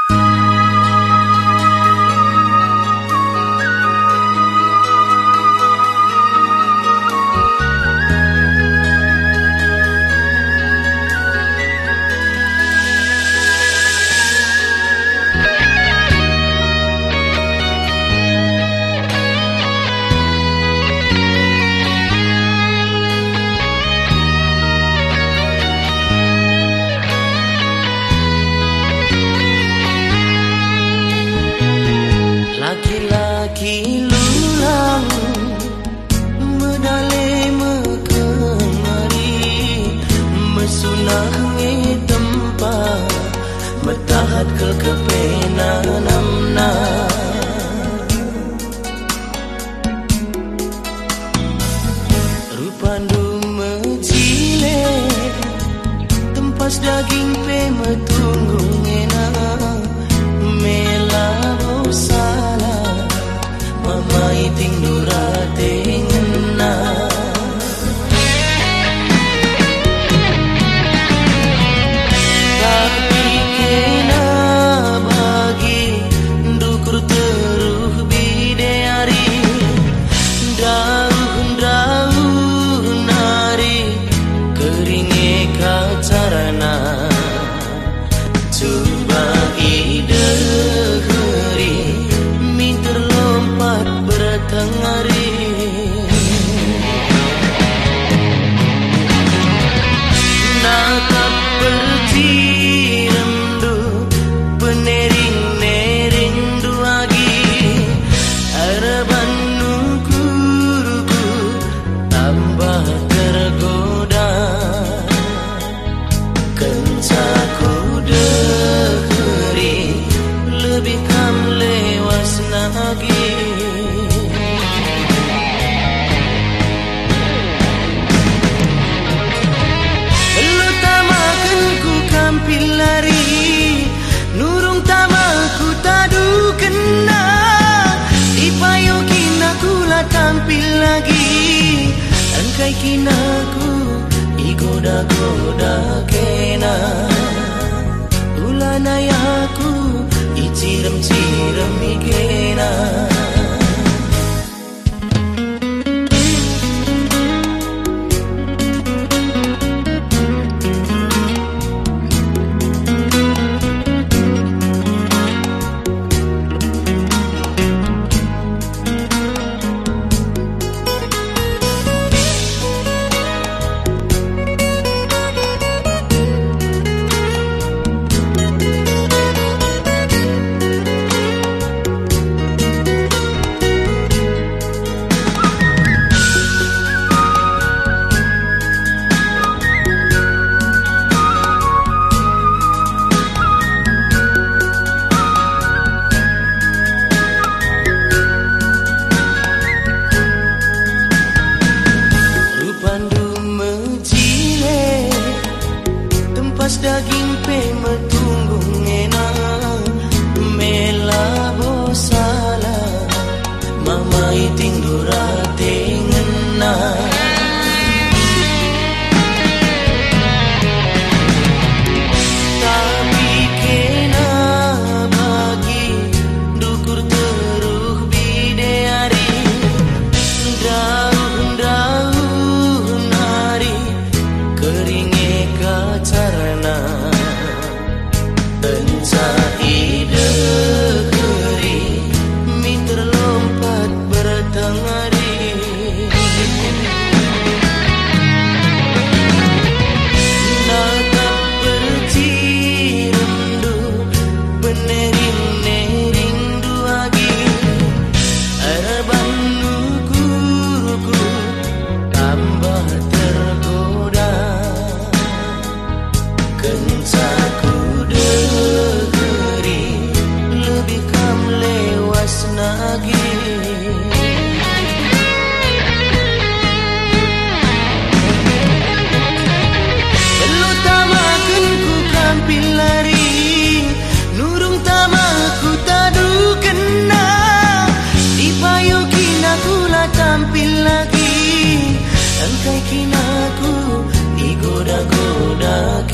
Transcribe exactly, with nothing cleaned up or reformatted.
Laki-laki lulang medale mekemari mesunah nge tempat metahat ke kepenanamna rupandu mejile tempas daging pe metunggung ngena melabo salah mamai ting durate ngena tapi kena bagi dukur teruh bidayari daun-daun nari keringe kacarana coba ide geri min terlompat bertengari natap perci rendu penering nering duagi harapan nukuruku tambah tergoda kencaku degeri lebih kam lewas lagi lu tamakan ku kampil lari nurung tamaku tadu kena dipayokin aku lah tampil lagi angkai kinaku igoda-goda kena ulan ayaku icirem-cirem ikena daging pe metunggung ngena melabo salah mamai ting durate ngena tapi kena bagi dukur teruh bidayari daun-daun nari keringe kacarana Encai degeri mi terlompat bertengari natap perci rendu penering-nering duagi harapan nukuruku tambah tergoda kencaku degeri lebih kam lewas lagi lu tamakan ku kampil lari nurung tamaku tadu kena dipayokin aku lah tampil lagi angkai kinaku digoda-goda